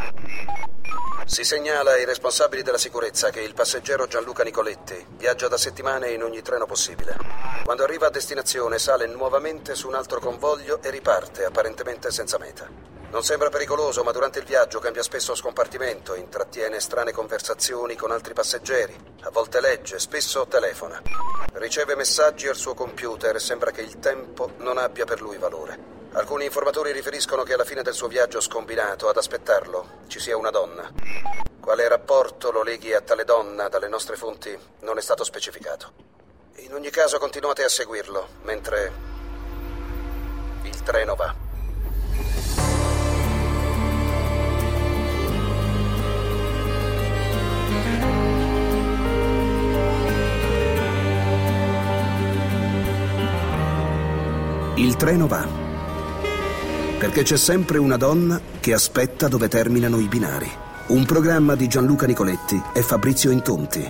Si segnala ai responsabili della sicurezza che il passeggero Gianluca Nicoletti viaggia da settimane in ogni treno possibile. Quando arriva a destinazione sale nuovamente su un altro convoglio e riparte, apparentemente senza meta. Non sembra pericoloso, ma durante il viaggio cambia spesso scompartimento, intrattiene strane conversazioni con altri passeggeri, a volte legge, spesso telefona. Riceve messaggi al suo computer e sembra che il tempo non abbia per lui valore. Alcuni informatori riferiscono che alla fine del suo viaggio scombinato, ad aspettarlo, ci sia una donna. Quale rapporto lo leghi a tale donna dalle nostre fonti non è stato specificato. In ogni caso continuate a seguirlo, mentre il treno va. Il treno va. Perché c'è sempre una donna che aspetta dove terminano i binari. Un programma di Gianluca Nicoletti e Fabrizio Intonti.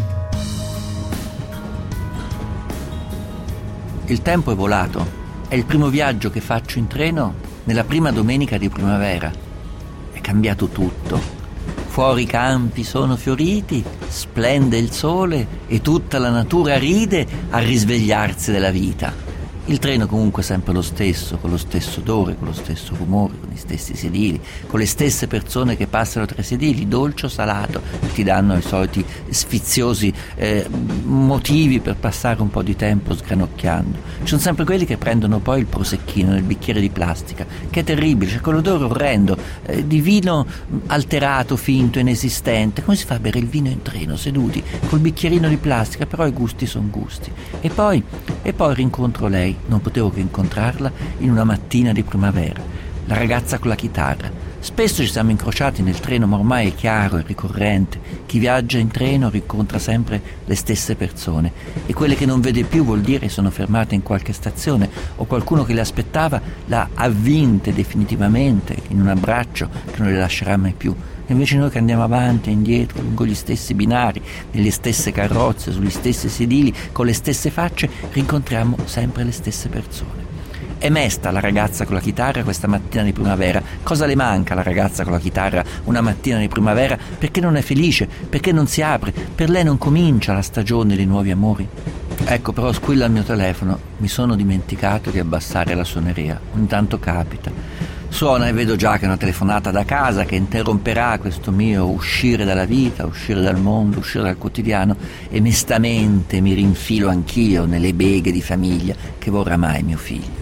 Il tempo è volato. È il primo viaggio che faccio in treno nella prima domenica di primavera. È cambiato tutto. Fuori i campi sono fioriti, splende il sole e tutta la natura ride al risvegliarsi della vita. Il treno comunque è sempre lo stesso, con lo stesso odore, con lo stesso rumore, con gli stessi sedili, con le stesse persone che passano tra i sedili, dolce o salato, ti danno i soliti sfiziosi motivi per passare un po' di tempo sgranocchiando. Ci sono sempre quelli che prendono poi il prosecchino nel bicchiere di plastica, che è terribile, c'è quell'odore orrendo di vino alterato, finto, inesistente. Come si fa a bere il vino in treno, seduti, col bicchierino di plastica? Però i gusti sono gusti. E poi rincontro lei. Non potevo che incontrarla in una mattina di primavera, la ragazza con la chitarra. Spesso ci siamo incrociati nel treno, ma ormai è chiaro e ricorrente: chi viaggia in treno rincontra sempre le stesse persone, e quelle che non vede più vuol dire sono fermate in qualche stazione, o qualcuno che le aspettava l'ha avvinte definitivamente in un abbraccio che non le lascerà mai più. E invece noi che andiamo avanti e indietro lungo gli stessi binari, nelle stesse carrozze, sugli stessi sedili, con le stesse facce, rincontriamo sempre le stesse persone. È mesta la ragazza con la chitarra questa mattina di primavera. Cosa le manca alla ragazza con la chitarra una mattina di primavera? Perché non è felice? Perché non si apre? Per lei non comincia la stagione dei nuovi amori? Ecco, però squilla il mio telefono. Mi sono dimenticato di abbassare la suoneria. Ogni tanto capita. Suona e vedo già che è una telefonata da casa che interromperà questo mio uscire dalla vita, uscire dal mondo, uscire dal quotidiano, e mestamente mi rinfilo anch'io nelle beghe di famiglia che vorrà mai mio figlio.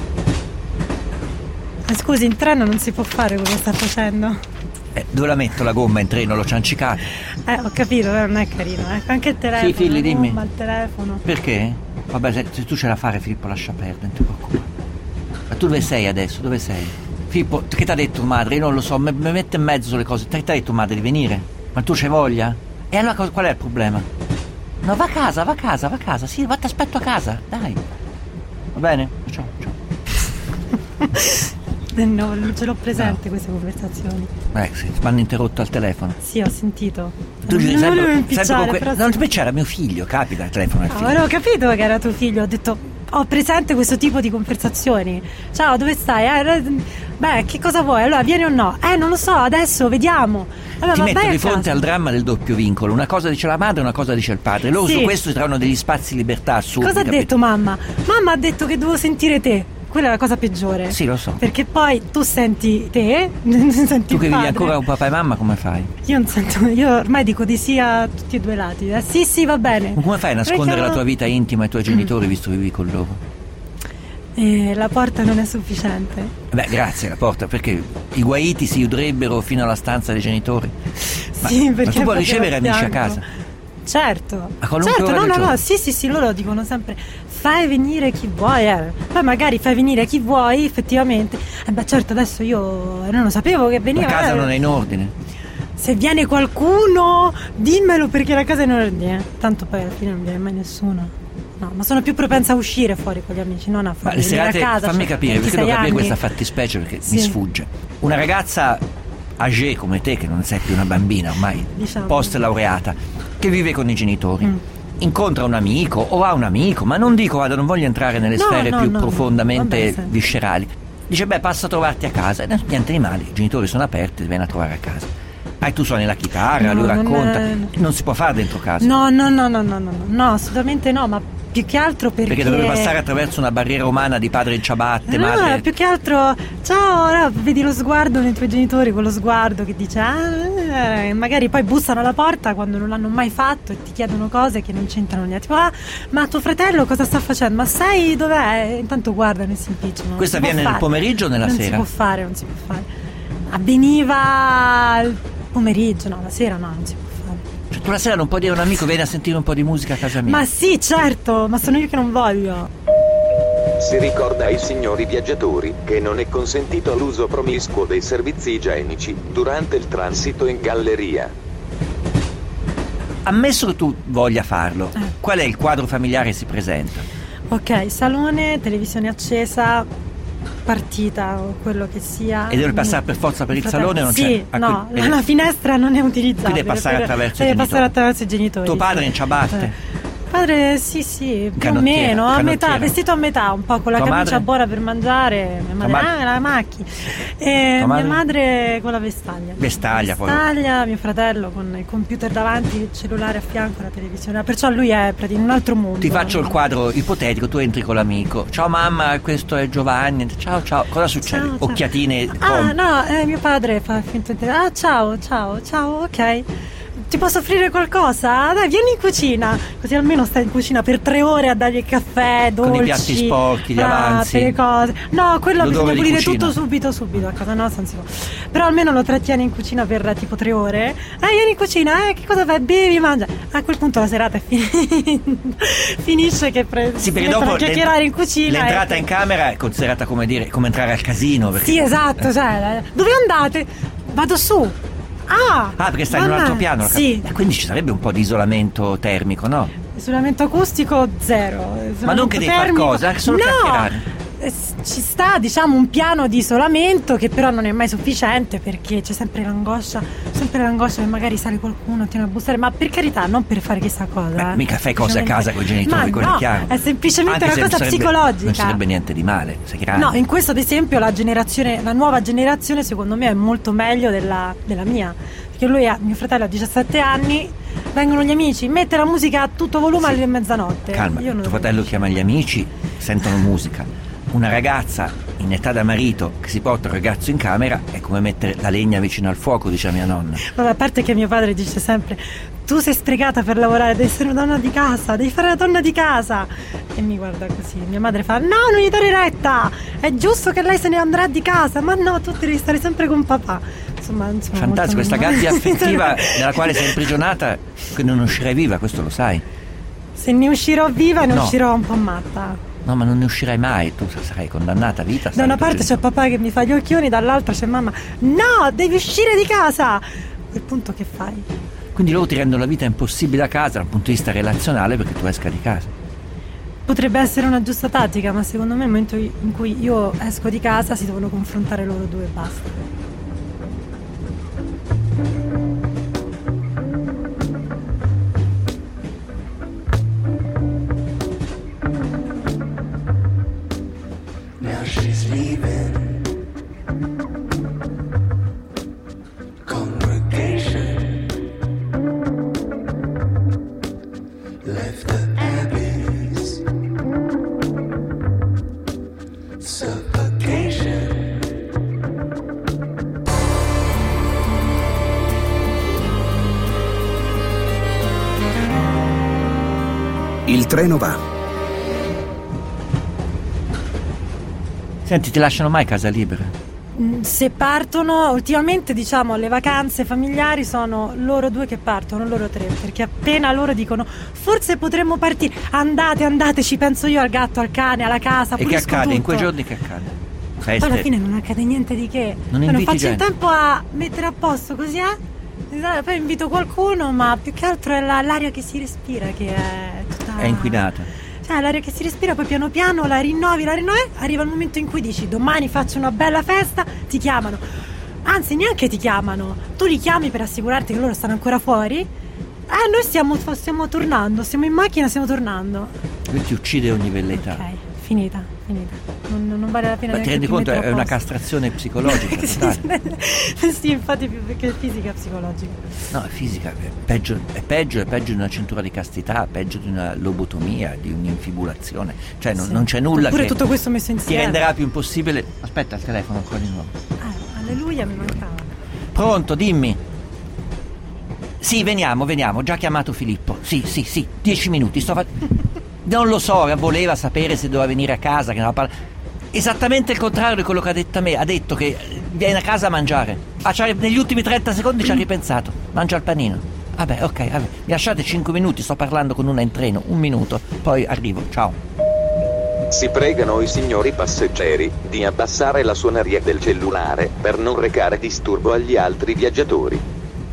Scusi, in treno non si può fare quello che sta facendo. Dove la metto la gomma in treno? L'ho ciancicata. Ho capito, non è carino. Anche il telefono. Sì, figli, dimmi. Il telefono. Perché? Vabbè, se tu ce la fare, Filippo, lascia perdere, non ti preoccupare. Ma tu dove sei adesso? Dove sei? Filippo, che ti ha detto madre? Io non lo so, mi mette in mezzo sulle cose. Ti ha detto madre di venire? Ma tu c'hai voglia? E allora qual è il problema? No, va a casa. Sì, ti aspetto a casa, dai. Va bene? Ciao. No, non ce l'ho presente queste conversazioni. Sì, mi hanno interrotto al telefono. Sì, ho sentito. Tu non sempre impicciare, però non impicciare, era mio figlio, capita il telefono al figlio. Avevo capito che era tuo figlio, ho detto ho presente questo tipo di conversazioni. Ciao, dove stai? Beh, che cosa vuoi? Allora, vieni o no? Non lo so, adesso vediamo. Allora, ti metto di fronte al dramma del doppio vincolo. Una cosa dice la madre e una cosa dice il padre. Loro su questo si trovano degli spazi di libertà assurdi. Cosa ha detto mamma? Mamma ha detto che devo sentire te. Quella è la cosa peggiore. Sì, lo so. Perché poi tu senti te, senti tu che il vivi padre. ancora con papà e mamma, come fai? Io non sento, io ormai dico di sì a tutti e due i lati. Sì, va bene. Ma come fai a nascondere la tua vita intima ai tuoi genitori visto che vivi con loro? La porta non è sufficiente. Beh, grazie, la porta, perché i guaiti si udrebbero fino alla stanza dei genitori. Ma tu puoi ricevere amici a casa? Certo. A qualunque ora del giorno? No, sì, loro dicono sempre fai venire chi vuoi, Poi magari fai venire chi vuoi, effettivamente. Beh, certo, adesso io non lo sapevo che veniva. La casa non è in ordine. Se viene qualcuno, dimmelo, perché la casa è in ordine. Tanto poi alla fine non viene mai nessuno. No, ma sono più propensa a uscire fuori con gli amici, non a fare serate, a casa. Fammi capire, perché devo capire anni. questa fattispecie, perché mi sfugge. Una ragazza âgée come te, che non sei più una bambina ormai, post laureata, che vive con i genitori, incontra un amico o ha un amico, ma non dico, non voglio entrare nelle sfere più profondamente viscerali. Dice, beh, passa a trovarti a casa. Niente di male, i genitori sono aperti, vieni a trovare a casa. Tu suoni la chitarra, lui racconta. Non si può fare dentro casa. No, assolutamente no, ma più che altro perché dovrebbe passare attraverso una barriera umana di padre in ciabatte, madre. Più che altro, ciao, vedi lo sguardo nei tuoi genitori, quello sguardo che dice magari poi bussano alla porta quando non l'hanno mai fatto e ti chiedono cose che non c'entrano niente, tipo ma tuo fratello cosa sta facendo, ma sai dov'è? Intanto guardano e si impicciano. Questo avviene nel pomeriggio o nella sera? Non si può fare. Avveniva il pomeriggio, no, la sera no, non si può. Cioè, tu la sera non puoi dire a un amico vieni a sentire un po' di musica a casa mia? Ma sì, certo, ma sono io che non voglio. Si ricorda ai signori viaggiatori che non è consentito l'uso promiscuo dei servizi igienici durante il transito in galleria. Ammesso che tu voglia farlo, qual è il quadro familiare che si presenta? Ok, salone, televisione accesa, partita o quello che sia. E deve passare per forza per il salone o non c'è? Sì, no, la finestra non è utilizzabile. Quindi deve passare attraverso i genitori. Tuo padre in ciabatte? Padre sì, più o meno, a metà, vestito a metà, un po' con la camicia buona per mangiare, mia madre la macchina, e mia madre con la vestaglia, mio fratello con il computer davanti, il cellulare a fianco, la televisione, perciò lui è in un altro mondo. Ti faccio il quadro ipotetico, tu entri con l'amico, ciao mamma, questo è Giovanni, ciao, cosa succede? Ciao. Occhiatine. Mio padre fa finta di ciao, ok. Ti posso offrire qualcosa? Dai, vieni in cucina. Così almeno stai in cucina per 3 ore a dargli il caffè, dolci, con i piatti sporchi, gli avanzi, le cose. No, quello bisogna pulire tutto subito a casa nostra non si può. Però almeno lo trattieni in cucina per tipo 3 ore. Vieni in cucina, che cosa fai? Bevi, mangia. A quel punto la serata è finisce che perché dopo chiacchierare in cucina. L'entrata in camera è considerata come entrare al casino. Sì, esatto, cioè, dove andate? Vado su. Perché stai in un altro piano? Sì. Quindi ci sarebbe un po' di isolamento termico, no? Isolamento acustico 0. Ma non che devi fare cosa, solo chiacchierare. Ci sta, diciamo, un piano di isolamento che però non è mai sufficiente, perché c'è sempre l'angoscia che magari sale qualcuno, tiene a bussare, ma per carità, non per fare chissà cosa. Mica fai cose a casa con i genitori, quello è chiaro. È semplicemente una cosa psicologica. Non sarebbe niente di male, sei grande. No, in questo ad esempio la nuova generazione secondo me è molto meglio della mia, perché mio fratello ha 17 anni, vengono gli amici, mette la musica a tutto volume alle mezzanotte. Calma, tuo fratello chiama gli amici, sentono musica. Una ragazza in età da marito che si porta un ragazzo in camera è come mettere la legna vicino al fuoco, dice mia nonna. Vabbè, a parte che mio padre dice sempre: tu sei stregata per lavorare, devi essere una donna di casa, devi fare la donna di casa. E mi guarda così. Mia madre fa: no, non gli dare retta, è giusto che lei se ne andrà di casa. Ma no, tu devi stare sempre con papà. Insomma fantastico, questa gabbia affettiva nella quale sei imprigionata, che non uscirai viva, questo lo sai. Se ne uscirò viva ne uscirò un po' matta. No, ma non ne uscirai mai, tu sarai condannata a vita. Da una parte c'è papà che mi fa gli occhioni, dall'altra c'è mamma: no, devi uscire di casa. Il punto, che fai? Quindi loro ti rendono la vita impossibile a casa dal punto di vista relazionale perché tu esca di casa. Potrebbe essere una giusta tattica, ma secondo me nel momento in cui io esco di casa si devono confrontare loro due e basta. Il treno va. Senti, ti lasciano mai casa libera? Se partono, ultimamente diciamo le vacanze familiari sono loro due che partono, loro tre, perché appena loro dicono forse potremmo partire, andate, ci penso io al gatto, al cane, alla casa. E che accade? Tutto. In quei giorni che accade? Poi alla fine non accade niente di che. Non faccio in tempo a mettere a posto, così poi invito qualcuno, ma più che altro è l'aria che si respira che è tutta... È inquinata. Cioè l'aria che si respira, poi piano piano la rinnovi, arriva il momento in cui dici domani faccio una bella festa, ti chiamano. Anzi, neanche ti chiamano, tu li chiami per assicurarti che loro stanno ancora fuori. Noi stiamo tornando, siamo in macchina, stiamo tornando. Lui ti uccide ogni velleità. Ok, finita. Non vale la pena. Ma ti rendi conto? È una castrazione psicologica. Sì, infatti, più perché fisica e psicologica. No, è fisica, è peggio di una cintura di castità, peggio di una lobotomia, di un'infibulazione. Cioè non c'è nulla. Eppure tutto questo messo insieme ti renderà più impossibile. Aspetta il telefono ancora di nuovo. Alleluia, mi mancava. Pronto, dimmi. Sì, veniamo, ho già chiamato Filippo. Sì, 10 minuti, non lo so, voleva sapere se doveva venire a casa, che non esattamente il contrario di quello che ha detto a me. Ha detto che viene a casa a mangiare. Negli ultimi 30 secondi ci ha ripensato. Mangia il panino. Vabbè, ok, mi lasciate 5 minuti, sto parlando con una in treno, 1 minuto, poi arrivo, ciao. Si pregano i signori passeggeri di abbassare la suoneria del cellulare per non recare disturbo agli altri viaggiatori.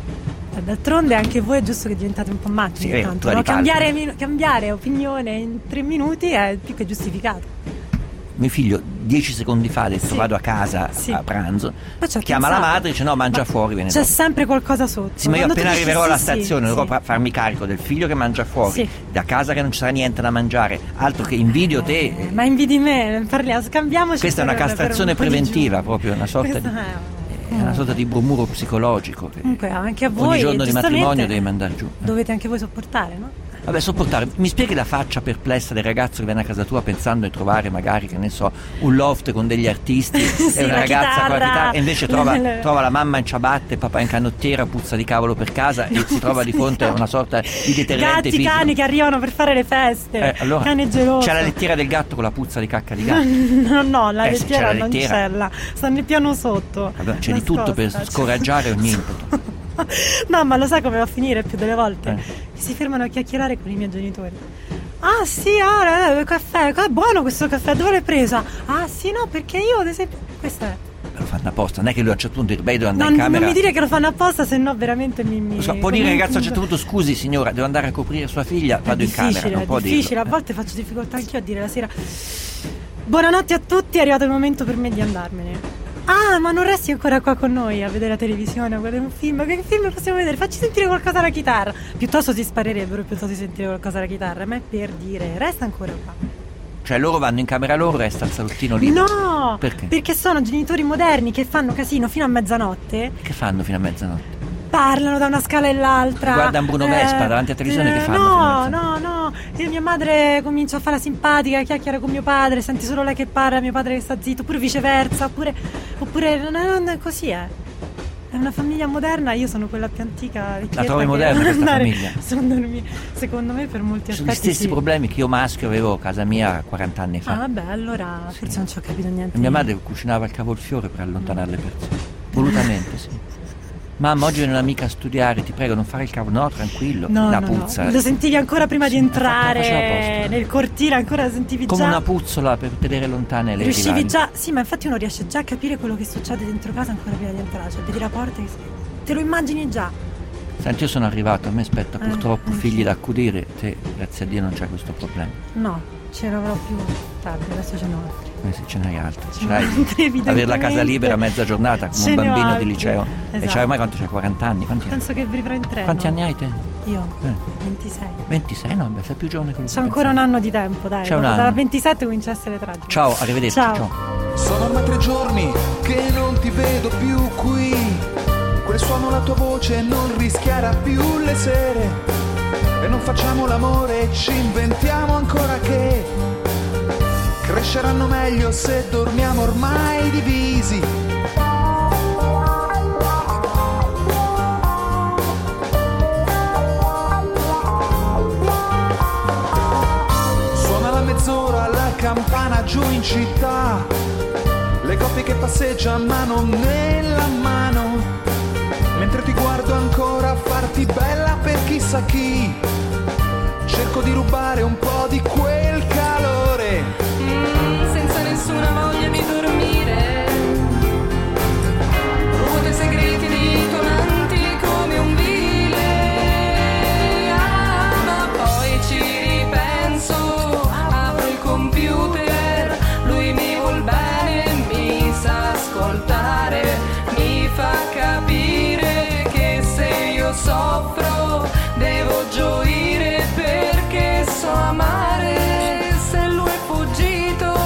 D'altronde anche voi è giusto che diventate un po' matti, sì, tanto, no? Cambiare opinione in 3 minuti è più che giustificato. Mio figlio 10 secondi fa ha detto vado a casa a pranzo, chiama la madre e dice no, mangia fuori, viene c'è sempre qualcosa sotto. Sì, ma io appena arriverò alla stazione dovrò farmi carico del figlio che mangia fuori, da casa che non ci sarà niente da mangiare, altro che invidio te. Ma invidi me, scambiamoci. Questa è una castrazione preventiva, proprio una sorta è una sorta di bromuro psicologico che comunque anche a voi ogni giorno di matrimonio devi mandare giù. Dovete anche voi sopportare, no? Vabbè, sopportare. Mi spieghi la faccia perplessa del ragazzo che viene a casa tua pensando di trovare magari, che ne so, un loft con degli artisti e una ragazza con la chitarra, e invece trova la mamma in ciabatte, papà in canottiera, puzza di cavolo per casa e si trova di fronte a una sorta di deterrente fisico. Cani che arrivano per fare le feste, allora, cane geloso. C'è la lettiera del gatto con la puzza di cacca di gatto. No, la lettiera non c'è, sta nel piano sotto. Vabbè, c'è di tutto per scoraggiare ogni input. No, ma lo sai come va a finire più delle volte? Si fermano a chiacchierare con i miei genitori. Ah sì, caffè, è buono questo caffè, dove l'hai presa? Ah sì, no, perché io ad esempio questo è. Lo fanno apposta, non è che lui a un certo punto devo andare in camera. Non mi dire che lo fanno apposta, se no veramente mi lo so, può dire il ragazzo a un certo punto scusi signora, devo andare a coprire sua figlia, vado in camera. Non può dirlo. È difficile, a volte faccio difficoltà anch'io a dire la sera buonanotte a tutti, è arrivato il momento per me di andarmene. Ah, ma non resti ancora qua con noi a vedere la televisione, a guardare un film? Che film possiamo vedere? Facci sentire qualcosa alla chitarra. Piuttosto si sparerebbero, piuttosto di sentire qualcosa alla chitarra. Ma è per dire, resta ancora qua. Cioè loro vanno in camera loro e resta il salottino libero? No, perché sono genitori moderni che fanno casino fino a mezzanotte. Che fanno fino a mezzanotte? Parlano da una scala all'altra. Guardano Bruno Vespa davanti alla televisione, che fanno? No. E mia madre comincia a fare la simpatica, chiacchiera con mio padre, senti solo lei che parla, mio padre che sta zitto, oppure viceversa, oppure non così è. È una famiglia moderna, io sono quella più antica. La trovi moderna questa famiglia? Secondo me per molti aspetti sono gli stessi problemi che io maschio avevo a casa mia 40 anni fa. Ah vabbè, allora forse non ci ho capito niente. Mia madre cucinava il cavolfiore per allontanare le persone. Volutamente, sì. Mamma, oggi viene un'amica a studiare, ti prego non fare il cavolo. No, tranquillo, la puzza. No. Lo sentivi ancora prima di entrare nel cortile, ancora lo sentivi come già. Come una puzzola per tenere lontane le riuscivi rivali. Già, sì, ma infatti uno riesce già a capire quello che succede dentro casa ancora prima di entrare. Cioè vedi la porta e te lo immagini già. Senti, io sono arrivato, a me aspetta purtroppo figli da accudire, te grazie a Dio non c'è questo problema. No, ce l'avrò più tardi, adesso ce n'ho altri. Sì, ce n'hai altri. Avere la casa libera a mezza giornata come un bambino di liceo. Esatto. E c'hai ormai quanto c'hai? 40 anni? Penso che vivrò in treno. Quanti anni hai te? Io? 26. 26? No, beh, sei più giovane che lui. C'è ancora un anno di tempo, dai. C'è un anno. Dalla 27 comincia a essere tragico. Ciao, arrivederci. Ciao. Sono ormai 3 giorni che non ti vedo più qui. Quel suono, la tua voce non rischiara più le sere. E non facciamo l'amore, ci inventiamo ancora che cresceranno meglio se dormiamo ormai divisi. Suona la mezz'ora la campana giù in città, le coppie che passeggiano mano nella mano, mentre ti guardo ancora farti bella per chissà chi. Cerco di rubare un po' di quel calore, senza nessuna voglia di dormire. Ruote segreti ritonanti come un vile. Ma poi ci ripenso, apro il computer, lui mi vuol bene, mi sa ascoltare, mi fa capire che se io soffro devo gioire perché so amare. Se lui è fuggito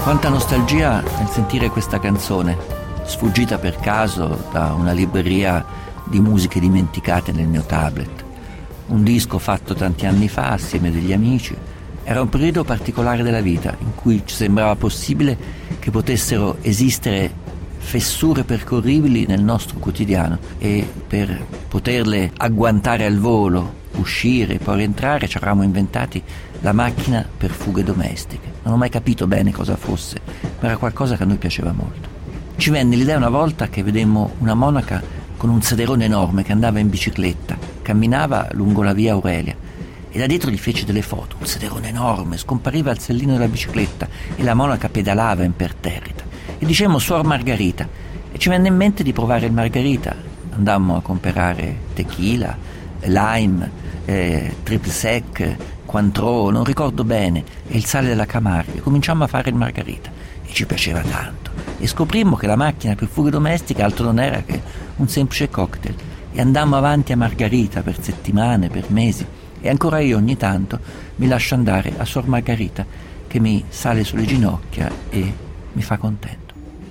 Quanta nostalgia nel sentire questa canzone, sfuggita per caso da una libreria di musiche dimenticate nel mio tablet. Un disco fatto tanti anni fa assieme degli amici. Era un periodo particolare della vita in cui ci sembrava possibile che potessero esistere fessure percorribili nel nostro quotidiano, e per poterle agguantare al volo, uscire e poi rientrare, ci eravamo inventati la macchina per fughe domestiche. Non ho mai capito bene cosa fosse, ma era qualcosa che a noi piaceva molto. Ci venne l'idea una volta che vedemmo una monaca con un sederone enorme che andava in bicicletta, camminava lungo la via Aurelia e da dietro gli fece delle foto. Un sederone enorme, scompariva il sellino della bicicletta e la monaca pedalava imperterrita. E dicemmo Suor Margarita, e ci venne in mente di provare il Margarita. Andammo a comprare tequila, lime, triple sec, Cointreau, non ricordo bene, e il sale della Camargue. Cominciammo a fare il Margarita e ci piaceva tanto, e scoprimmo che la macchina per fughe domestiche altro non era che un semplice cocktail, e andammo avanti a Margarita per settimane, per mesi, e ancora io ogni tanto mi lascio andare a Suor Margarita, che mi sale sulle ginocchia e mi fa contento.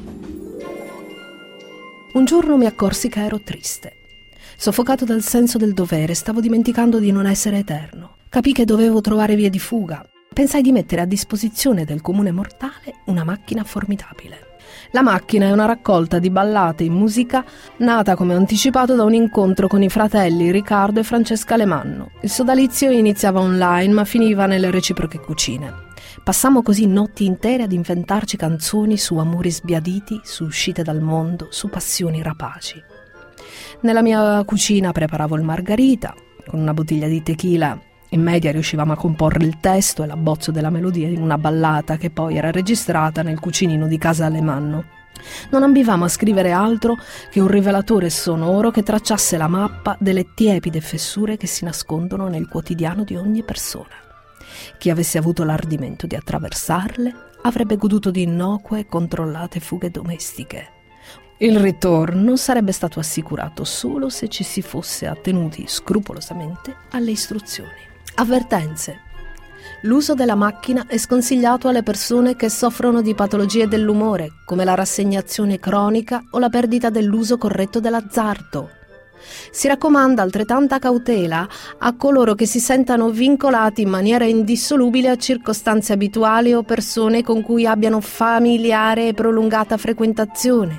Un giorno mi accorsi che ero triste. Soffocato dal senso del dovere, stavo dimenticando di non essere eterno. Capii che dovevo trovare vie di fuga. Pensai di mettere a disposizione del comune mortale una macchina formidabile. La macchina è una raccolta di ballate in musica nata come anticipato da un incontro con i fratelli Riccardo e Francesca Alemanno. Il sodalizio iniziava online ma finiva nelle reciproche cucine. Passammo così notti intere ad inventarci canzoni su amori sbiaditi, su uscite dal mondo, su passioni rapaci. Nella mia cucina preparavo il Margarita, con una bottiglia di tequila. In media riuscivamo a comporre il testo e l'abbozzo della melodia in una ballata che poi era registrata nel cucinino di casa Alemanno. Non ambivamo a scrivere altro che un rivelatore sonoro che tracciasse la mappa delle tiepide fessure che si nascondono nel quotidiano di ogni persona. Chi avesse avuto l'ardimento di attraversarle avrebbe goduto di innocue e controllate fughe domestiche. Il ritorno sarebbe stato assicurato solo se ci si fosse attenuti scrupolosamente alle istruzioni. Avvertenze. L'uso della macchina è sconsigliato alle persone che soffrono di patologie dell'umore, come la rassegnazione cronica o la perdita dell'uso corretto dell'azzardo. Si raccomanda altrettanta cautela a coloro che si sentano vincolati in maniera indissolubile a circostanze abituali o persone con cui abbiano familiare e prolungata frequentazione.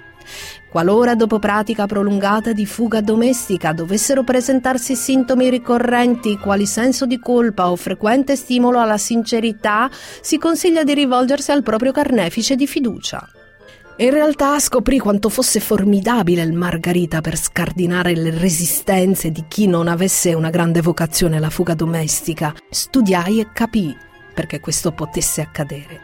Qualora dopo pratica prolungata di fuga domestica dovessero presentarsi sintomi ricorrenti quali senso di colpa o frequente stimolo alla sincerità, si consiglia di rivolgersi al proprio carnefice di fiducia. In realtà scoprì quanto fosse formidabile il Margarita per scardinare le resistenze di chi non avesse una grande vocazione alla fuga domestica. Studiai e capii perché questo potesse accadere.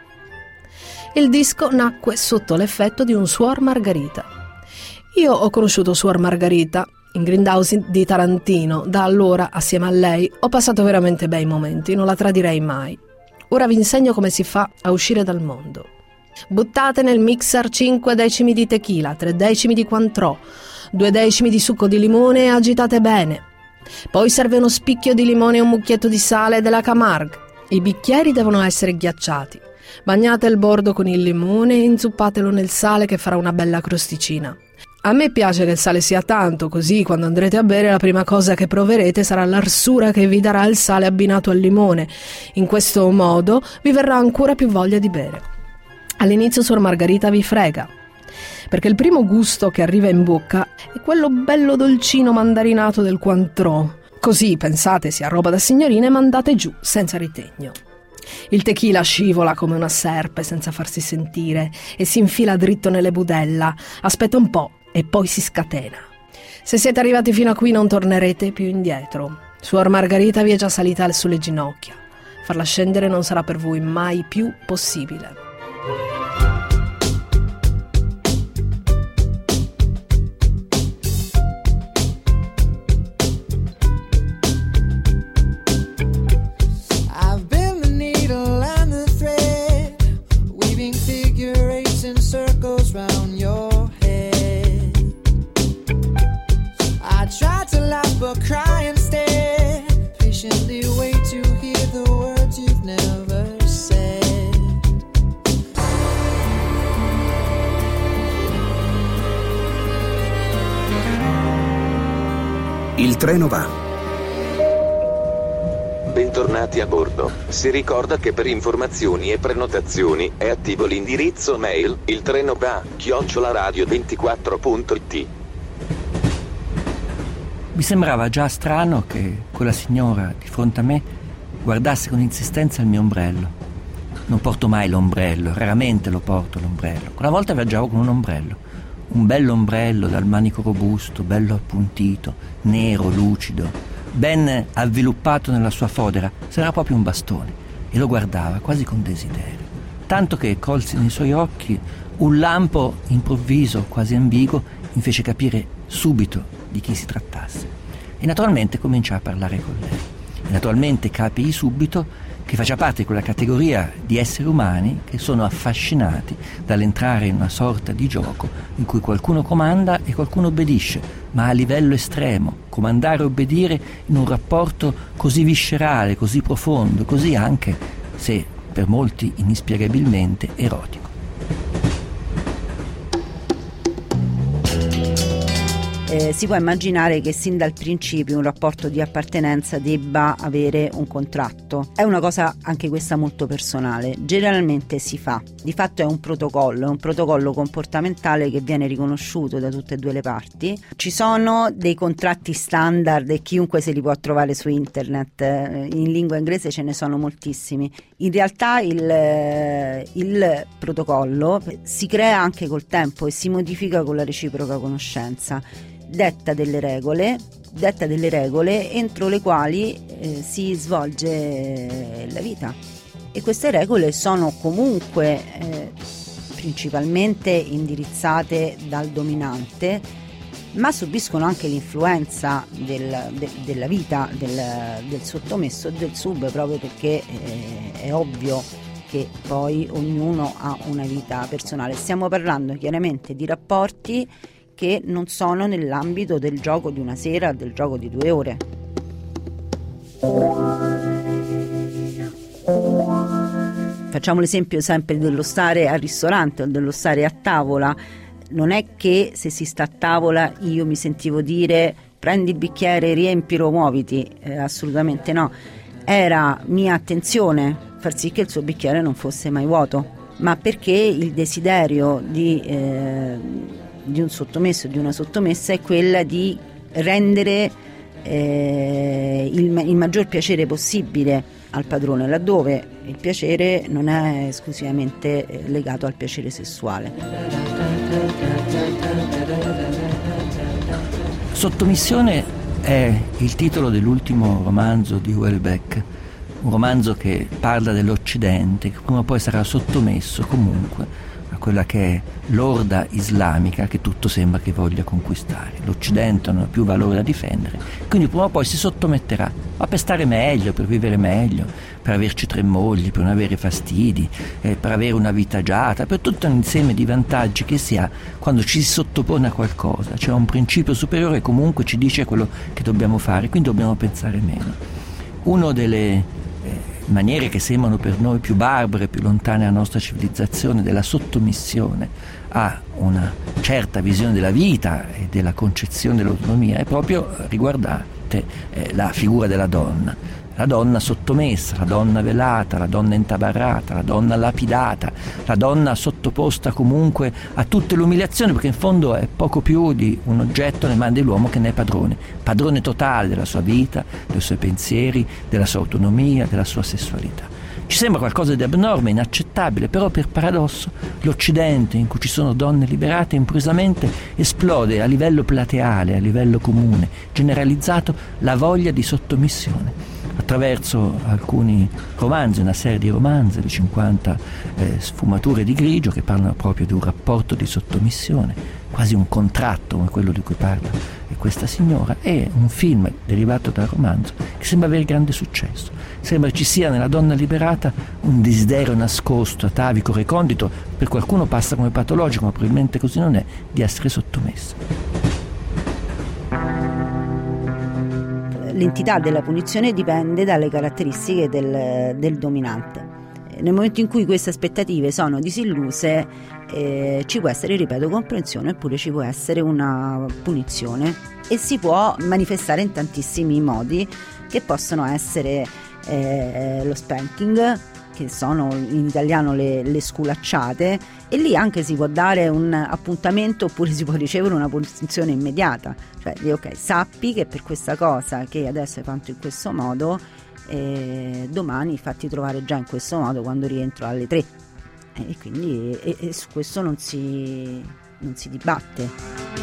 Il disco nacque sotto l'effetto di un Suor Margarita. Io ho conosciuto Suor Margarita in Grindhouse di Tarantino. Da allora, assieme a lei, ho passato veramente bei momenti, non la tradirei mai. Ora vi insegno come si fa a uscire dal mondo. Buttate nel mixer 5 decimi di tequila, 3 decimi di Cointreau, 2 decimi di succo di limone e agitate bene. Poi serve uno spicchio di limone e un mucchietto di sale della Camargue. I bicchieri devono essere ghiacciati. Bagnate il bordo con il limone e inzuppatelo nel sale che farà una bella crosticina. A me piace che il sale sia tanto, così quando andrete a bere la prima cosa che proverete sarà l'arsura che vi darà il sale abbinato al limone. In questo modo vi verrà ancora più voglia di bere. All'inizio Suor Margarita vi frega, perché il primo gusto che arriva in bocca è quello bello dolcino mandarinato del Cointreau. Così pensate sia roba da signorina e mandate giù senza ritegno. Il tequila scivola come una serpe senza farsi sentire e si infila dritto nelle budella. Aspetta un po' e poi si scatena. Se siete arrivati fino a qui non tornerete più indietro. Suor Margarita vi è già salita sulle ginocchia. Farla scendere non sarà per voi mai più possibile. Il treno va. Bentornati a bordo. Si ricorda che per informazioni e prenotazioni è attivo l'indirizzo mail iltrenovà@radio24.it. Mi sembrava già strano che quella signora di fronte a me guardasse con insistenza il mio ombrello. Non porto mai l'ombrello, raramente lo porto l'ombrello. Una volta viaggiavo con un ombrello, un bello ombrello dal manico robusto, bello appuntito, nero, lucido, ben avviluppato nella sua fodera, sembrava proprio un bastone, e lo guardava quasi con desiderio, tanto che colsi nei suoi occhi un lampo improvviso, quasi ambiguo, mi fece capire subito di chi si trattasse, e naturalmente cominciai a parlare con lei, e naturalmente capii subito che faccia parte di quella categoria di esseri umani che sono affascinati dall'entrare in una sorta di gioco in cui qualcuno comanda e qualcuno obbedisce, ma a livello estremo, comandare e obbedire in un rapporto così viscerale, così profondo, così anche, se per molti inspiegabilmente, erotico. Si può immaginare che sin dal principio un rapporto di appartenenza debba avere un contratto. È una cosa anche questa molto personale. Generalmente si fa. Di fatto è un protocollo comportamentale che viene riconosciuto da tutte e due le parti. Ci sono dei contratti standard e chiunque se li può trovare su internet. In lingua inglese ce ne sono moltissimi. In realtà il protocollo si crea anche col tempo e si modifica con la reciproca conoscenza. Detta delle regole entro le quali si svolge la vita, e queste regole sono comunque principalmente indirizzate dal dominante, ma subiscono anche l'influenza della vita del sottomesso e del sub, proprio perché è ovvio che poi ognuno ha una vita personale. Stiamo parlando chiaramente di rapporti che non sono nell'ambito del gioco di una sera, del gioco di 2 ore. Facciamo l'esempio sempre dello stare al ristorante o dello stare a tavola. Non è che se si sta a tavola io mi sentivo dire prendi il bicchiere, riempilo, muoviti, assolutamente no. Era mia attenzione far sì che il suo bicchiere non fosse mai vuoto, ma perché il desiderio di un sottomesso o di una sottomessa è quella di rendere il maggior piacere possibile al padrone, laddove il piacere non è esclusivamente legato al piacere sessuale. Sottomissione è il titolo dell'ultimo romanzo di Houellebecq, un romanzo che parla dell'Occidente, che prima o poi sarà sottomesso comunque a quella che è l'orda islamica che tutto sembra che voglia conquistare. L'Occidente non ha più valore da difendere, quindi prima o poi si sottometterà, ma per stare meglio, per vivere meglio, per averci 3 mogli, per non avere fastidi, per avere una vita agiata, per tutto un insieme di vantaggi che si ha quando ci si sottopone a qualcosa. C'è un principio superiore che comunque ci dice quello che dobbiamo fare, quindi dobbiamo pensare meno. Una delle maniere che sembrano per noi più barbare, più lontane dalla nostra civilizzazione, della sottomissione a una certa visione della vita e della concezione dell'autonomia, è proprio riguardante la figura della donna. La donna sottomessa, la donna velata, la donna intabarrata, la donna lapidata, la donna sottoposta comunque a tutte le umiliazioni, perché in fondo è poco più di un oggetto nelle mani dell'uomo che ne è padrone totale della sua vita, dei suoi pensieri, della sua autonomia, della sua sessualità. Ci sembra qualcosa di abnorme, inaccettabile, però per paradosso l'Occidente, in cui ci sono donne liberate, improvvisamente esplode a livello plateale, a livello comune, generalizzato, la voglia di sottomissione. Attraverso alcuni romanzi, una serie di romanzi, di 50 sfumature di grigio che parlano proprio di un rapporto di sottomissione, quasi un contratto come quello di cui parla questa signora, e un film derivato dal romanzo che sembra avere grande successo. Sembra ci sia nella donna liberata un desiderio nascosto, atavico, recondito, per qualcuno passa come patologico, ma probabilmente così non è, di essere sottomessa. L'entità della punizione dipende dalle caratteristiche del dominante. Nel momento in cui queste aspettative sono disilluse, ci può essere, ripeto, comprensione, oppure ci può essere una punizione, e si può manifestare in tantissimi modi, che possono essere lo spanking, che sono in italiano le sculacciate, e lì anche si può dare un appuntamento, oppure si può ricevere una punizione immediata, cioè ok, sappi che per questa cosa che adesso hai fatto in questo modo, domani fatti trovare già in questo modo quando rientro alle 3, e quindi e su questo non si dibatte.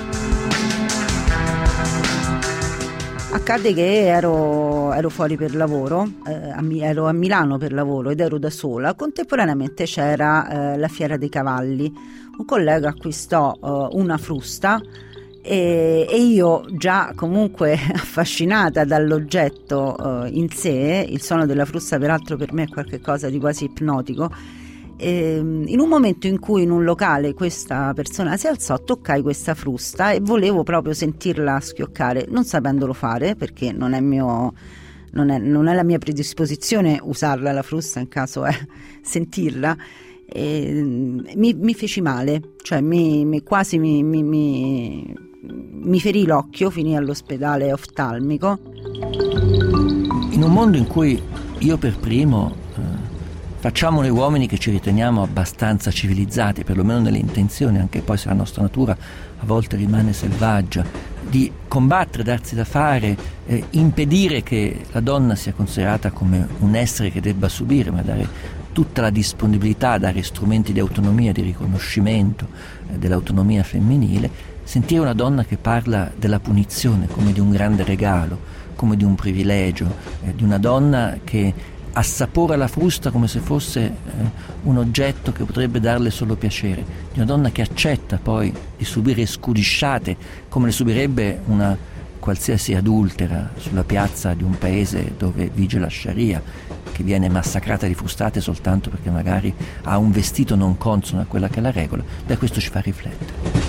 Accade che ero fuori per lavoro, ero a Milano per lavoro ed ero da sola. Contemporaneamente c'era la Fiera dei Cavalli. Un collega acquistò una frusta e io, già comunque affascinata dall'oggetto in sé, il suono della frusta peraltro per me è qualcosa di quasi ipnotico, in un momento in cui in un locale questa persona si alzò, toccai questa frusta e volevo proprio sentirla schioccare, non sapendolo fare, perché non è la mia predisposizione usarla la frusta, in caso è sentirla, mi feci male, cioè quasi mi ferì l'occhio, finì all'ospedale oftalmico. In un mondo in cui io per primo facciamo noi uomini che ci riteniamo abbastanza civilizzati, perlomeno nelle intenzioni, anche poi se la nostra natura a volte rimane selvaggia, di combattere, darsi da fare, impedire che la donna sia considerata come un essere che debba subire, ma dare tutta la disponibilità, dare strumenti di autonomia, di riconoscimento dell'autonomia femminile, sentire una donna che parla della punizione come di un grande regalo, come di un privilegio, di una donna che assapora la frusta come se fosse un oggetto che potrebbe darle solo piacere, di una donna che accetta poi di subire scudisciate come le subirebbe una qualsiasi adultera sulla piazza di un paese dove vige la Sharia, che viene massacrata di frustate soltanto perché magari ha un vestito non consono a quella che è la regola. Questo ci fa riflettere.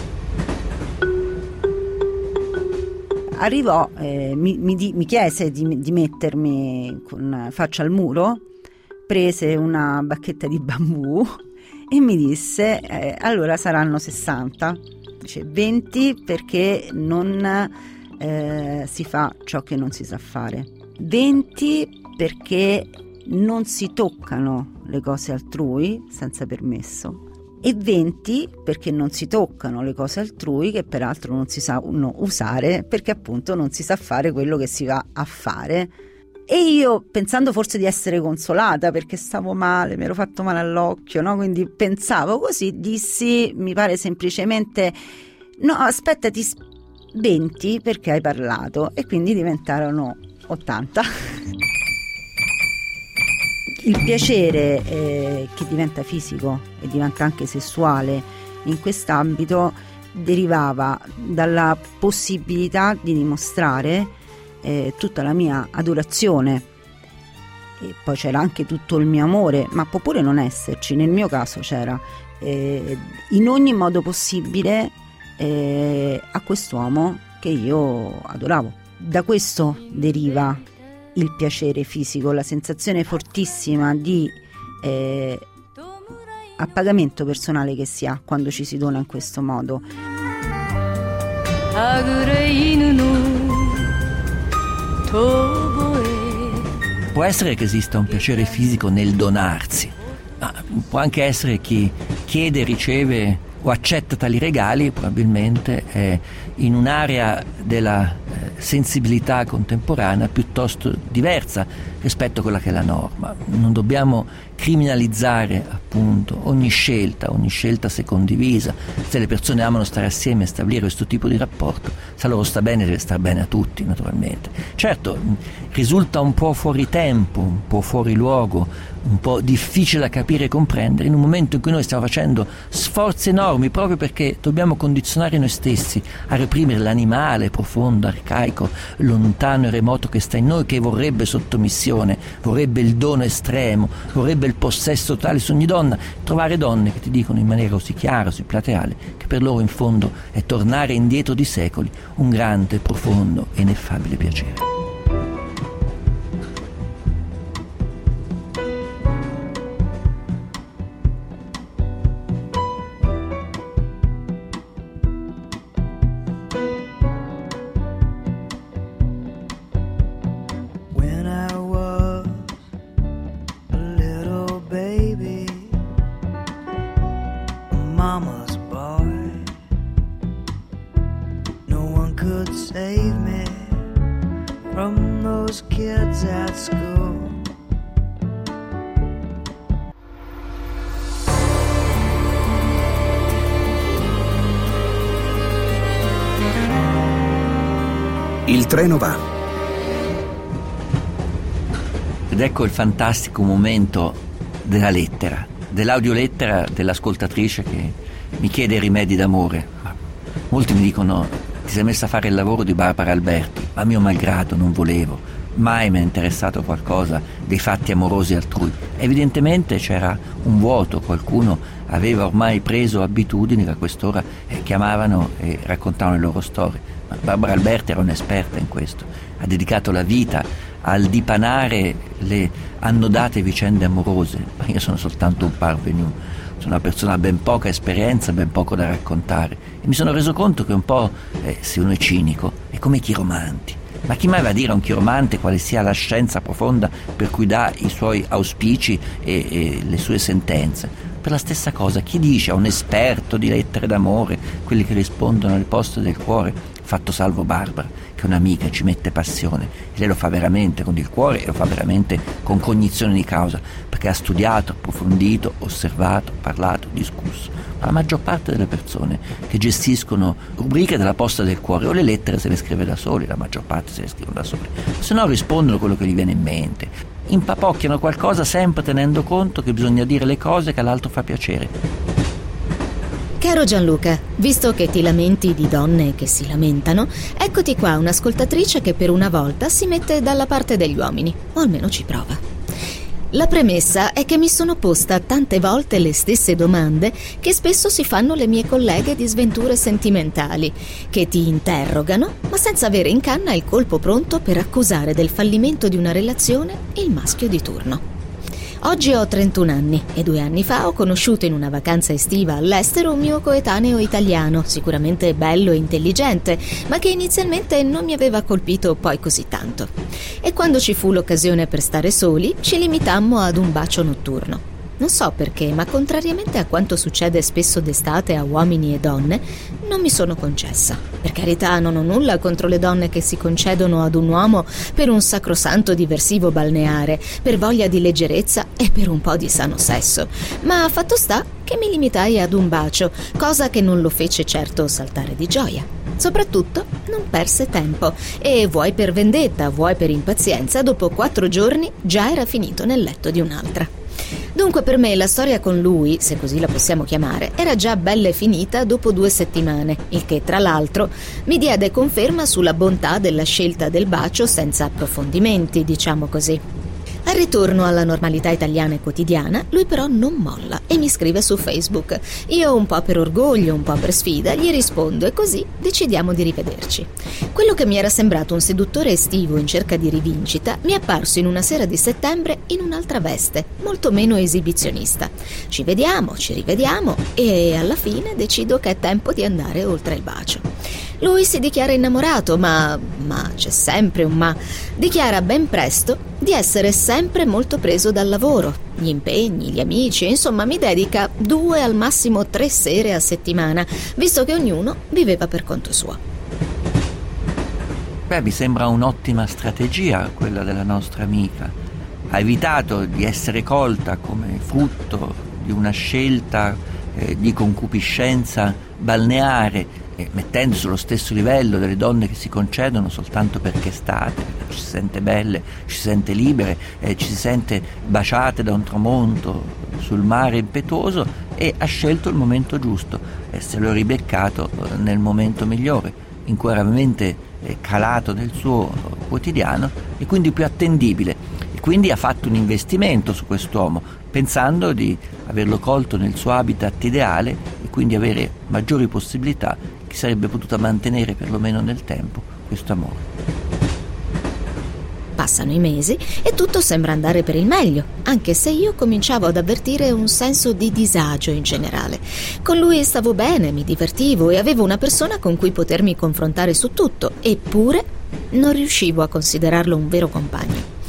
Arrivò, mi chiese di mettermi con faccia al muro, prese una bacchetta di bambù e mi disse allora saranno 60, dice 20 perché non si fa ciò che non si sa fare, 20 perché non si toccano le cose altrui senza permesso, e 20 perché non si toccano le cose altrui che peraltro non si sanno usare, perché appunto non si sa fare quello che si va a fare. E io, pensando forse di essere consolata perché stavo male, mi ero fatto male all'occhio, no? Quindi pensavo così, dissi, mi pare semplicemente no, aspettati 20 perché hai parlato, e quindi diventarono 80. Il piacere che diventa fisico e diventa anche sessuale in quest'ambito derivava dalla possibilità di dimostrare tutta la mia adorazione, e poi c'era anche tutto il mio amore, ma può pure non esserci, nel mio caso c'era, in ogni modo possibile a quest'uomo che io adoravo. Da questo deriva il piacere fisico, la sensazione fortissima di appagamento personale che si ha quando ci si dona in questo modo. Può essere che esista un piacere fisico nel donarsi, ma può anche essere chi chiede, riceve o accetta tali regali, probabilmente è in un'area della sensibilità contemporanea piuttosto diversa rispetto a quella che è la norma. Non dobbiamo criminalizzare appunto ogni scelta se condivisa. Se le persone amano stare assieme e stabilire questo tipo di rapporto, se a loro sta bene deve star bene a tutti, naturalmente. Certo, risulta un po' fuori tempo, un po' fuori luogo, un po' difficile da capire e comprendere in un momento in cui noi stiamo facendo sforzi enormi proprio perché dobbiamo condizionare noi stessi a reprimere l'animale profondo, arcaico, lontano e remoto che sta in noi, che vorrebbe sottomissione, vorrebbe il dono estremo, vorrebbe il possesso totale su ogni donna. Trovare donne che ti dicono in maniera così chiara, così plateale, che per loro in fondo è tornare indietro di secoli un grande, profondo e ineffabile piacere. could save me from those kids at school. Il treno va. Ed ecco il fantastico momento della lettera, dell'audiolettera dell'ascoltatrice che mi chiede rimedi d'amore. Molti mi dicono: ti sei messa a fare il lavoro di Barbara Alberti, ma mio malgrado non volevo, mai mi è interessato qualcosa dei fatti amorosi altrui. Evidentemente c'era un vuoto, qualcuno aveva ormai preso abitudini che a quest'ora chiamavano e raccontavano le loro storie. Ma Barbara Alberti era un'esperta in questo, ha dedicato la vita al dipanare le annodate vicende amorose, ma io sono soltanto un parvenu, sono una persona a ben poca esperienza, ben poco da raccontare, e mi sono reso conto che un po', se uno è cinico, è come i chiromanti. Ma chi mai va a dire a un chiromante quale sia la scienza profonda per cui dà i suoi auspici e le sue sentenze? Per la stessa cosa, chi dice a un esperto di lettere d'amore, quelli che rispondono al posto del cuore, fatto salvo Barbara, che è un'amica, ci mette passione, e lei lo fa veramente con il cuore e lo fa veramente con cognizione di causa, perché ha studiato, approfondito, osservato, parlato, discusso. Ma la maggior parte delle persone che gestiscono rubriche della posta del cuore o le lettere se le scrive da soli, la maggior parte se le scrivono da soli, se no rispondono quello che gli viene in mente, impapocchiano qualcosa sempre tenendo conto che bisogna dire le cose che all'altro fa piacere. Caro Gianluca, visto che ti lamenti di donne che si lamentano, eccoti qua un'ascoltatrice che per una volta si mette dalla parte degli uomini, o almeno ci prova. La premessa è che mi sono posta tante volte le stesse domande che spesso si fanno le mie colleghe di sventure sentimentali, che ti interrogano, ma senza avere in canna il colpo pronto per accusare del fallimento di una relazione il maschio di turno. Oggi ho 31 anni e 2 anni fa ho conosciuto in una vacanza estiva all'estero un mio coetaneo italiano, sicuramente bello e intelligente, ma che inizialmente non mi aveva colpito poi così tanto. E quando ci fu l'occasione per stare soli, ci limitammo ad un bacio notturno. Non so perché, ma contrariamente a quanto succede spesso d'estate a uomini e donne, non mi sono concessa. Per carità, non ho nulla contro le donne che si concedono ad un uomo per un sacrosanto diversivo balneare, per voglia di leggerezza e per un po' di sano sesso. Ma fatto sta che mi limitai ad un bacio, cosa che non lo fece certo saltare di gioia. Soprattutto non perse tempo e vuoi per vendetta, vuoi per impazienza, dopo 4 giorni già era finito nel letto di un'altra. Dunque per me la storia con lui, se così la possiamo chiamare, era già bella e finita dopo 2 settimane, il che tra l'altro mi diede conferma sulla bontà della scelta del bacio senza approfondimenti, diciamo così. Al ritorno alla normalità italiana e quotidiana, lui però non molla e mi scrive su Facebook. Io, un po' per orgoglio, un po' per sfida, gli rispondo e così decidiamo di rivederci. Quello che mi era sembrato un seduttore estivo in cerca di rivincita mi è apparso in una sera di settembre in un'altra veste, molto meno esibizionista. Ci vediamo, ci rivediamo e alla fine decido che è tempo di andare oltre il bacio. Lui si dichiara innamorato, ma c'è sempre un ma. Dichiara ben presto di essere sempre molto preso dal lavoro, gli impegni, gli amici, insomma mi dedica 2 al massimo 3 sere a settimana, visto che ognuno viveva per conto suo. Beh, mi sembra un'ottima strategia quella della nostra amica. Ha evitato di essere colta come frutto di una scelta di concupiscenza balneare, mettendo sullo stesso livello delle donne che si concedono soltanto perché estate, perché ci si sente belle, ci si sente libere, ci si sente baciate da un tramonto sul mare impetuoso, e ha scelto il momento giusto e se lo è ribeccato nel momento migliore, in cui era veramente calato nel suo quotidiano e quindi più attendibile, e quindi ha fatto un investimento su quest'uomo pensando di averlo colto nel suo habitat ideale e quindi avere maggiori possibilità che sarebbe potuta mantenere perlomeno nel tempo questo amore. Passano i mesi e tutto sembra andare per il meglio, anche se io cominciavo ad avvertire un senso di disagio in generale. Con lui stavo bene, mi divertivo e avevo una persona con cui potermi confrontare su tutto, eppure non riuscivo a considerarlo un vero compagno.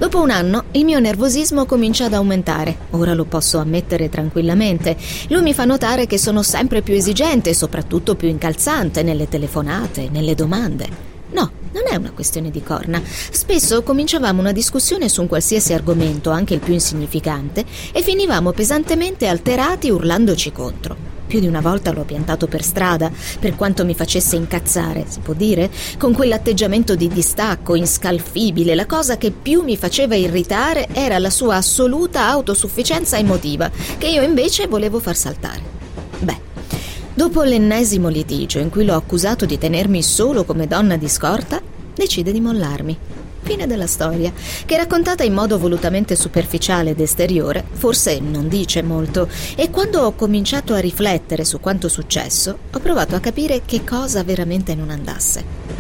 Dopo un anno il mio nervosismo comincia ad aumentare. Ora lo posso ammettere tranquillamente. Lui mi fa notare che sono sempre più esigente e soprattutto più incalzante nelle telefonate, nelle domande. No, non è una questione di corna. Spesso cominciavamo una discussione su un qualsiasi argomento, anche il più insignificante, e finivamo pesantemente alterati urlandoci contro. Più di una volta l'ho piantato per strada, per quanto mi facesse incazzare, si può dire, con quell'atteggiamento di distacco inscalfibile. La cosa che più mi faceva irritare era la sua assoluta autosufficienza emotiva, che io invece volevo far saltare. Dopo l'ennesimo litigio in cui l'ho accusato di tenermi solo come donna di scorta, decide di mollarmi. Fine della storia, che raccontata in modo volutamente superficiale ed esteriore, forse non dice molto, e quando ho cominciato a riflettere su quanto successo, ho provato a capire che cosa veramente non andasse.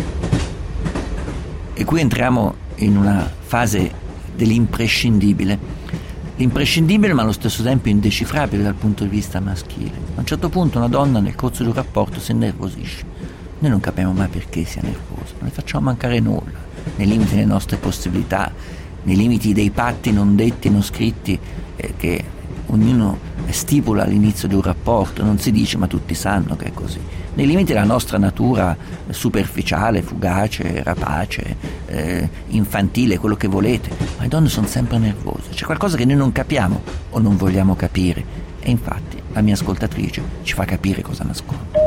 E qui entriamo in una fase dell'imprescindibile. L'imprescindibile ma allo stesso tempo indecifrabile dal punto di vista maschile. A un certo punto una donna nel corso di un rapporto si innervosisce. Noi non capiamo mai perché sia nervosa, non le facciamo mancare nulla, nei limiti delle nostre possibilità, nei limiti dei patti non detti, non scritti che ognuno stipula all'inizio di un rapporto. Non si dice, ma tutti sanno che è così, nei limiti della nostra natura superficiale, fugace, rapace, infantile, quello che volete. Ma le donne sono sempre nervose, c'è qualcosa che noi non capiamo o non vogliamo capire, e infatti la mia ascoltatrice ci fa capire cosa nasconde.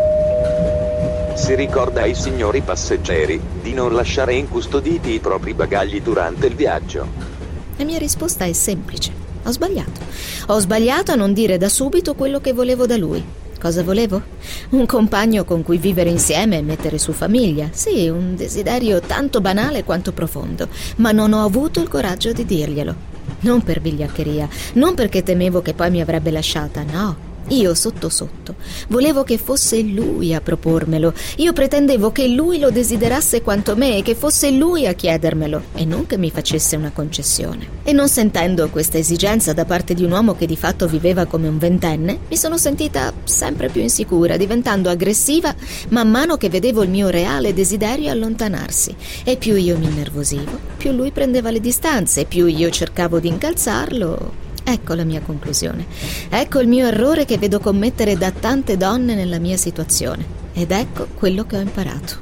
Si ricorda ai signori passeggeri di non lasciare incustoditi i propri bagagli durante il viaggio. La mia risposta è semplice. Ho sbagliato. Ho sbagliato a non dire da subito quello che volevo da lui. Cosa volevo? Un compagno con cui vivere insieme e mettere su famiglia. Sì, un desiderio tanto banale quanto profondo, ma non ho avuto il coraggio di dirglielo. Non per vigliaccheria, non perché temevo che poi mi avrebbe lasciata, no. Io sotto sotto volevo che fosse lui a propormelo. Io pretendevo che lui lo desiderasse quanto me e che fosse lui a chiedermelo e non che mi facesse una concessione. E non sentendo questa esigenza da parte di un uomo che di fatto viveva come un ventenne, mi sono sentita sempre più insicura, diventando aggressiva man mano che vedevo il mio reale desiderio allontanarsi. E più io mi innervosivo, più lui prendeva le distanze, più io cercavo di incalzarlo. Ecco la mia conclusione. Ecco il mio errore che vedo commettere da tante donne nella mia situazione. Ed ecco quello che ho imparato.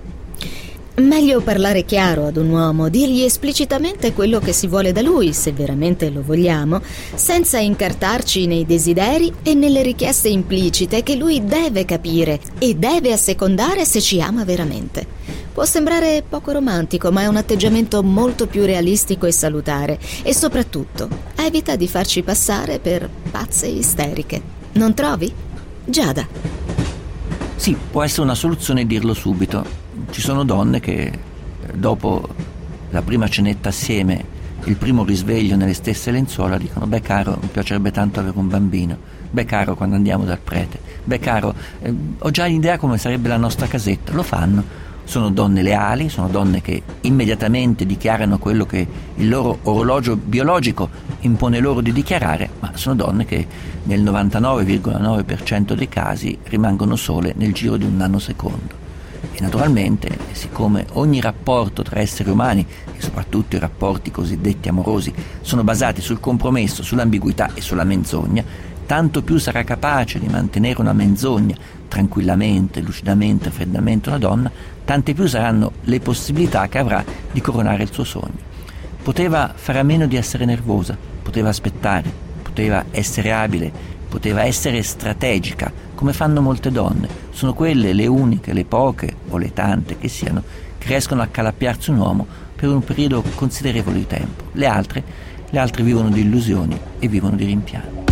Meglio parlare chiaro ad un uomo, dirgli esplicitamente quello che si vuole da lui, se veramente lo vogliamo, senza incartarci nei desideri e nelle richieste implicite che lui deve capire e deve assecondare se ci ama veramente. Può sembrare poco romantico, ma è un atteggiamento molto più realistico e salutare, e soprattutto evita di farci passare per pazze isteriche. Non trovi? Giada. Sì, può essere una soluzione dirlo subito. Ci sono donne che dopo la prima cenetta assieme, il primo risveglio nelle stesse lenzuola, dicono: beh caro, mi piacerebbe tanto avere un bambino, beh caro, quando andiamo dal prete, beh caro, ho già l'idea come sarebbe la nostra casetta. Lo fanno. Sono donne leali, sono donne che immediatamente dichiarano quello che il loro orologio biologico impone loro di dichiarare, ma sono donne che nel 99,9% dei casi rimangono sole nel giro di un nanosecondo. E naturalmente, siccome ogni rapporto tra esseri umani, e soprattutto i rapporti cosiddetti amorosi, sono basati sul compromesso, sull'ambiguità e sulla menzogna, tanto più sarà capace di mantenere una menzogna tranquillamente, lucidamente, freddamente una donna, tante più saranno le possibilità che avrà di coronare il suo sogno. Poteva fare a meno di essere nervosa, poteva aspettare, poteva essere abile, poteva essere strategica, come fanno molte donne. Sono quelle le uniche, le poche o le tante che siano, che riescono a accalappiarsi un uomo per un periodo considerevole di tempo. Le altre vivono di illusioni e vivono di rimpianti.